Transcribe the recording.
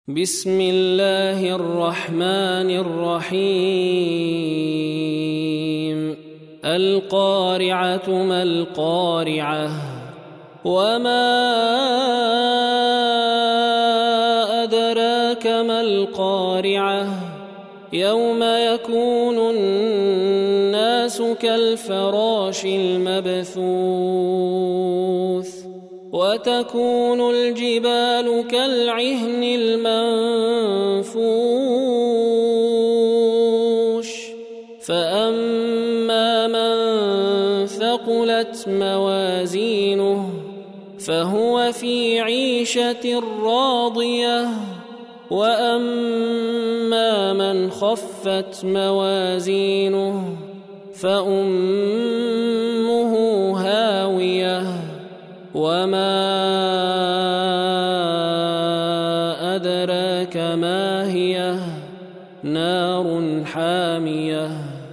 بسم الله الرحمن الرحيم القارعة ما القارعة وما أدراك ما القارعة يوم يكون الناس كالفراش المبثوث وتكون الجبال كالعهن المنفوش فأما من ثقلت موازينه فهو في عيشة راضية وأما من خفت موازينه فأمه هاوية وما أدراك ما هي نار حامية